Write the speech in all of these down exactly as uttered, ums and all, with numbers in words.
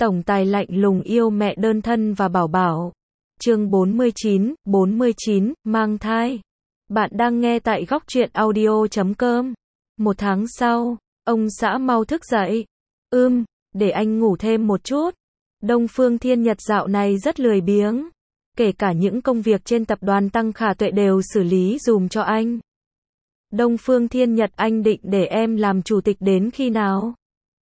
Tổng tài lạnh lùng yêu mẹ đơn thân và bảo bảo. Chương bốn mươi chín, bốn mươi chín, mang thai. Bạn đang nghe tại góc truyện audio chấm com. Một tháng sau, ông xã mau thức dậy. Ưm, để anh ngủ thêm một chút. Đông Phương Thiên Nhật dạo này rất lười biếng. Kể cả những công việc trên tập đoàn Tăng Khả Tuệ đều xử lý dùm cho anh. Đông Phương Thiên Nhật, anh định để em làm chủ tịch đến khi nào?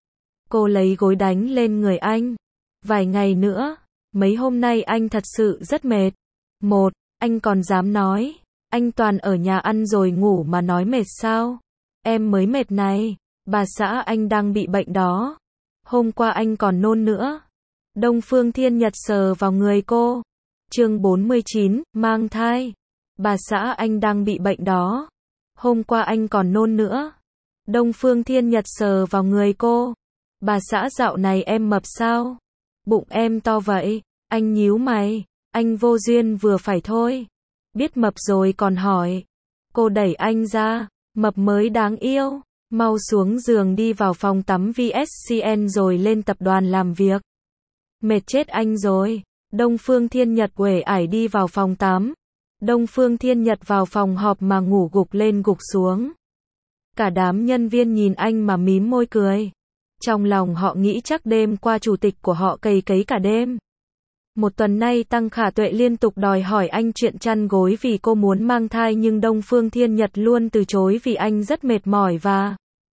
Cô lấy gối đánh lên người anh. Vài ngày nữa, mấy hôm nay anh thật sự rất mệt. Một, anh còn dám nói, anh toàn ở nhà ăn rồi ngủ mà nói mệt sao? Em mới mệt này, bà xã anh đang bị bệnh đó. Hôm qua anh còn nôn nữa. Đông Phương Thiên Nhật sờ vào người cô. Chương bốn mươi chín, mang thai. Bà xã anh đang bị bệnh đó. Hôm qua anh còn nôn nữa. Đông Phương Thiên Nhật sờ vào người cô. Bà xã dạo này em mập sao? Bụng em to vậy. Anh nhíu mày. Anh vô duyên vừa phải thôi. Biết mập rồi còn hỏi. Cô đẩy anh ra. Mập mới đáng yêu. Mau xuống giường đi vào phòng tắm vê ét xê en rồi lên tập đoàn làm việc. Mệt chết anh rồi. Đông Phương Thiên Nhật uể ải đi vào phòng tắm. Đông Phương Thiên Nhật vào phòng họp mà ngủ gục lên gục xuống. Cả đám nhân viên nhìn anh mà mím môi cười. Trong lòng họ nghĩ chắc đêm qua chủ tịch của họ cày cấy cả đêm. Một tuần nay Tăng Khả Tuệ liên tục đòi hỏi anh chuyện chăn gối vì cô muốn mang thai, nhưng Đông Phương Thiên Nhật luôn từ chối vì anh rất mệt mỏi và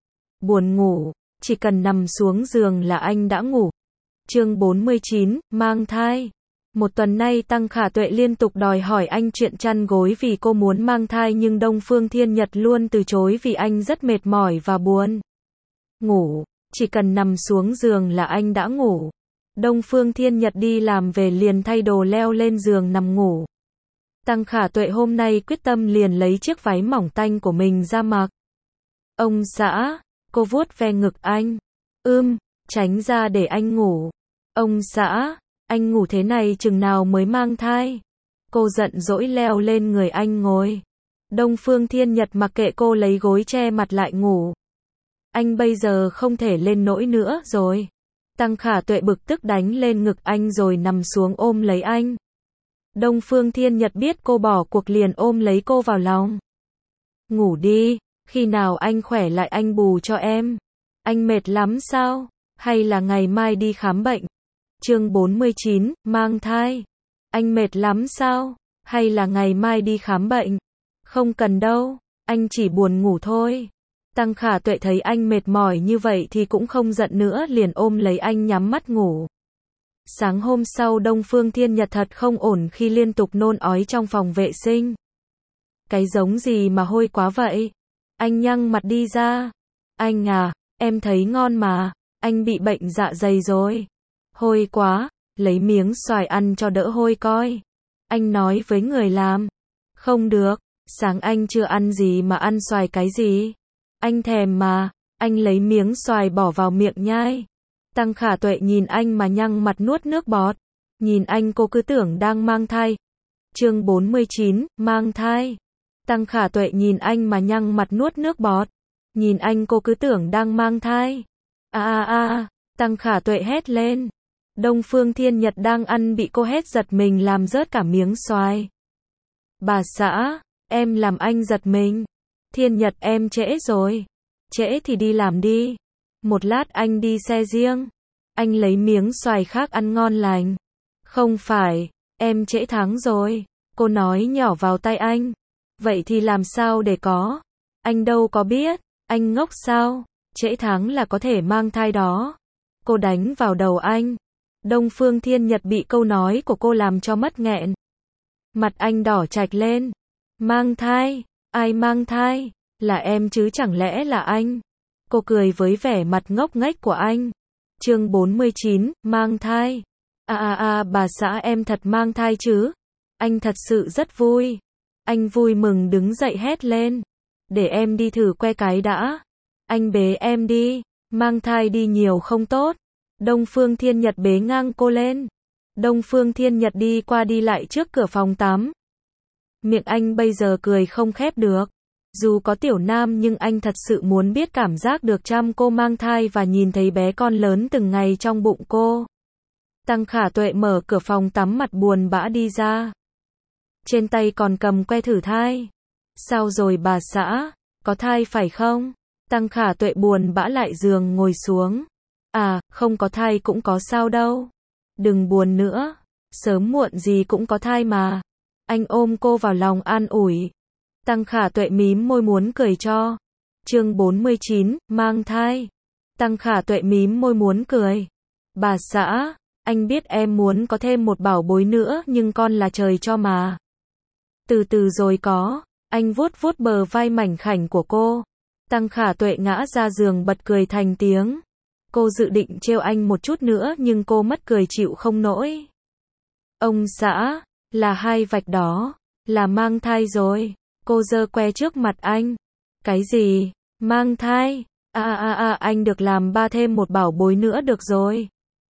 buồn ngủ. Chỉ cần nằm xuống giường là anh đã ngủ. Chương bốn mươi chín, mang thai. Một tuần nay Tăng Khả Tuệ liên tục đòi hỏi anh chuyện chăn gối vì cô muốn mang thai, nhưng Đông Phương Thiên Nhật luôn từ chối vì anh rất mệt mỏi và buồn ngủ. Chỉ cần nằm xuống giường là anh đã ngủ. Đông Phương Thiên Nhật đi làm về liền thay đồ leo lên giường nằm ngủ. Tăng Khả Tuệ hôm nay quyết tâm liền lấy chiếc váy mỏng tanh của mình ra mặc. Ông xã, cô vuốt ve ngực anh. Ưm, tránh ra để anh ngủ. Ông xã, anh ngủ thế này chừng nào mới mang thai? Cô giận dỗi leo lên người anh ngồi. Đông Phương Thiên Nhật mặc kệ cô, lấy gối che mặt lại ngủ. Anh bây giờ không thể lên nổi nữa rồi. Tăng Khả Tuệ bực tức đánh lên ngực anh rồi nằm xuống ôm lấy anh. Đông Phương Thiên Nhật biết cô bỏ cuộc liền ôm lấy cô vào lòng. Ngủ đi, khi nào anh khỏe lại anh bù cho em. Anh mệt lắm sao? Hay là ngày mai đi khám bệnh? Chương bốn mươi chín, mang thai. Anh mệt lắm sao? Hay là ngày mai đi khám bệnh? Không cần đâu, anh chỉ buồn ngủ thôi. Tăng Khả Tuệ thấy anh mệt mỏi như vậy thì cũng không giận nữa, liền ôm lấy anh nhắm mắt ngủ. Sáng hôm sau Đông Phương Thiên Nhật thật không ổn khi liên tục nôn ói trong phòng vệ sinh. Cái giống gì mà hôi quá vậy? Anh nhăng mặt đi ra. Anh à, em thấy ngon mà, anh bị bệnh dạ dày rồi. Hôi quá, lấy miếng xoài ăn cho đỡ hôi coi. Anh nói với người làm. Không được, sáng anh chưa ăn gì mà ăn xoài cái gì? Anh thèm mà. Anh lấy miếng xoài bỏ vào miệng nhai. Tăng Khả Tuệ nhìn anh mà nhăng mặt nuốt nước bọt. Nhìn anh cô cứ tưởng đang mang thai. Chương bốn mươi chín, mang thai. Tăng Khả Tuệ nhìn anh mà nhăng mặt nuốt nước bọt. Nhìn anh cô cứ tưởng đang mang thai. A a a, Tăng Khả Tuệ hét lên. Đông Phương Thiên Nhật đang ăn bị cô hét giật mình làm rớt cả miếng xoài. Bà xã, em làm anh giật mình. Thiên Nhật, em trễ rồi. Trễ thì đi làm đi. Một lát anh đi xe riêng. Anh lấy miếng xoài khác ăn ngon lành. Không phải, em trễ tháng rồi. Cô nói nhỏ vào tai anh. Vậy thì làm sao để có? Anh đâu có biết. Anh ngốc sao? Trễ tháng là có thể mang thai đó. Cô đánh vào đầu anh. Đông Phương Thiên Nhật bị câu nói của cô làm cho mất nghẹn. Mặt anh đỏ chạch lên. Mang thai? Ai mang thai? Là em chứ chẳng lẽ là anh? Cô cười với vẻ mặt ngốc nghếch của anh. Chương bốn mươi chín, mang thai. À à à, bà xã em thật mang thai chứ? Anh thật sự rất vui. Anh vui mừng đứng dậy hét lên. Để em đi thử que cái đã. Anh bế em đi. Mang thai đi nhiều không tốt. Đông Phương Thiên Nhật bế ngang cô lên. Đông Phương Thiên Nhật đi qua đi lại trước cửa phòng tắm. Miệng anh bây giờ cười không khép được. Dù có tiểu nam nhưng anh thật sự muốn biết cảm giác được chăm cô mang thai và nhìn thấy bé con lớn từng ngày trong bụng cô. Tăng Khả Tuệ mở cửa phòng tắm mặt buồn bã đi ra. Trên tay còn cầm que thử thai. Sao rồi bà xã, có thai phải không? Tăng Khả Tuệ buồn bã lại giường ngồi xuống. À, không có thai cũng có sao đâu. Đừng buồn nữa, sớm muộn gì cũng có thai mà. Anh ôm cô vào lòng an ủi. Tăng Khả Tuệ mím môi muốn cười cho. Chương bốn mươi chín, mang thai. Tăng Khả Tuệ mím môi muốn cười. Bà xã, anh biết em muốn có thêm một bảo bối nữa nhưng con là trời cho mà. Từ từ rồi có. Anh vuốt vuốt bờ vai mảnh khảnh của cô. Tăng Khả Tuệ ngã ra giường bật cười thành tiếng. Cô dự định trêu anh một chút nữa nhưng cô mất cười chịu không nổi. Ông xã, là hai vạch đó, là mang thai rồi. Cô giơ que trước mặt anh. Cái gì? Mang thai? À à à anh được làm ba thêm một bảo bối nữa được rồi.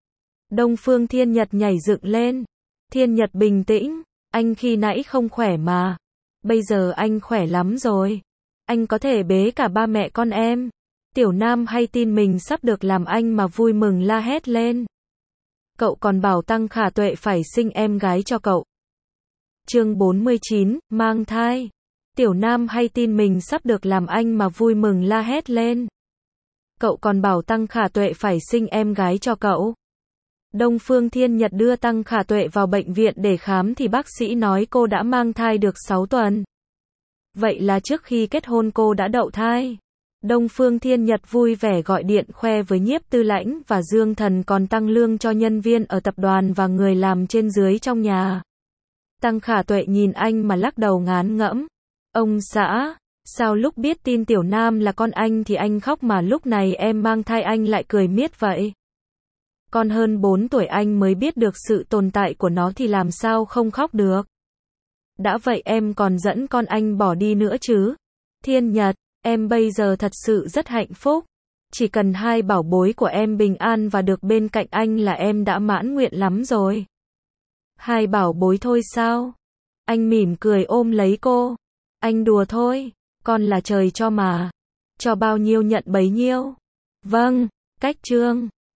Đông Phương Thiên Nhật nhảy dựng lên. Thiên Nhật bình tĩnh, anh khi nãy không khỏe mà. Bây giờ anh khỏe lắm rồi. Anh có thể bế cả ba mẹ con em. Tiểu Nam hay tin mình sắp được làm anh mà vui mừng la hét lên. Cậu còn bảo Tăng Khả Tuệ phải sinh em gái cho cậu. Chương bốn mươi chín, mang thai. Tiểu Nam hay tin mình sắp được làm anh mà vui mừng la hét lên. Cậu còn bảo Tăng Khả Tuệ phải sinh em gái cho cậu. Đông Phương Thiên Nhật đưa Tăng Khả Tuệ vào bệnh viện để khám thì bác sĩ nói cô đã mang thai được sáu tuần. Vậy là trước khi kết hôn cô đã đậu thai. Đông Phương Thiên Nhật vui vẻ gọi điện khoe với Nhiếp Tư Lãnh và Dương Thần còn tăng lương cho nhân viên ở tập đoàn và người làm trên dưới trong nhà. Tăng Khả Tuệ nhìn anh mà lắc đầu ngán ngẫm. Ông xã, sao lúc biết tin Tiểu Nam là con anh thì anh khóc mà lúc này em mang thai anh lại cười miết vậy? Con hơn bốn tuổi anh mới biết được sự tồn tại của nó thì làm sao không khóc được. Đã vậy em còn dẫn con anh bỏ đi nữa chứ. Thiên Nhật, em bây giờ thật sự rất hạnh phúc. Chỉ cần hai bảo bối của em bình an và được bên cạnh anh là em đã mãn nguyện lắm rồi. Hai bảo bối thôi sao? Anh mỉm cười ôm lấy cô. Anh đùa thôi, con là trời cho mà. Cho bao nhiêu nhận bấy nhiêu. Vâng, cách chương.